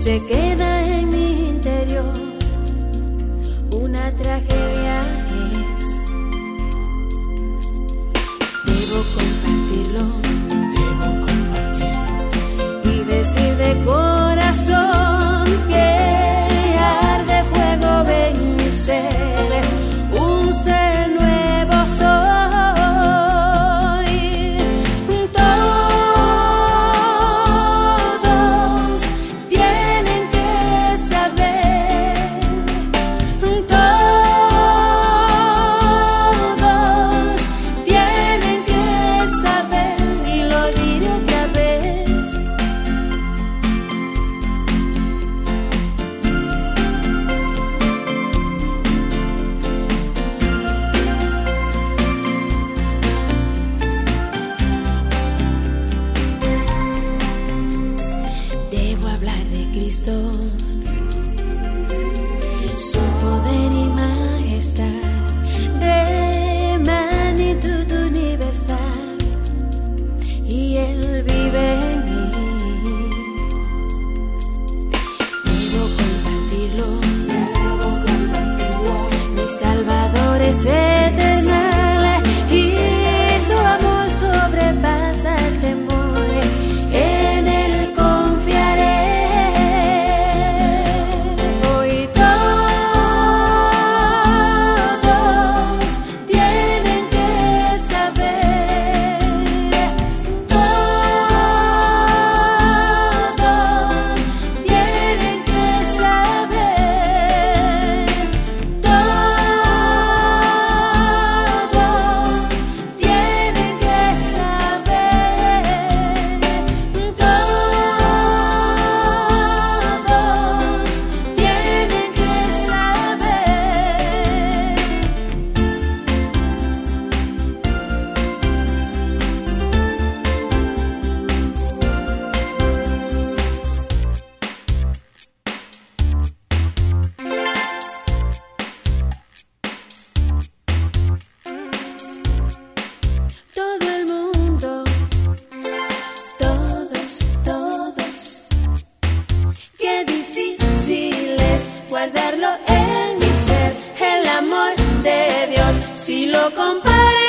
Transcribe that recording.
se queda en mi interior. Una tragedia es. Debo compartirlo. Y decir de corazón que arde fuego en mi ser. Un ser nuevo soy. Su poder y majestad de magnitud universal, y Él vive en mí. Debo compartirlo. Mi Salvador es eternal y su amor sobrepasa el temor. En Él confiaré. Guardarlo en mi ser, el amor de Dios, si lo comparo.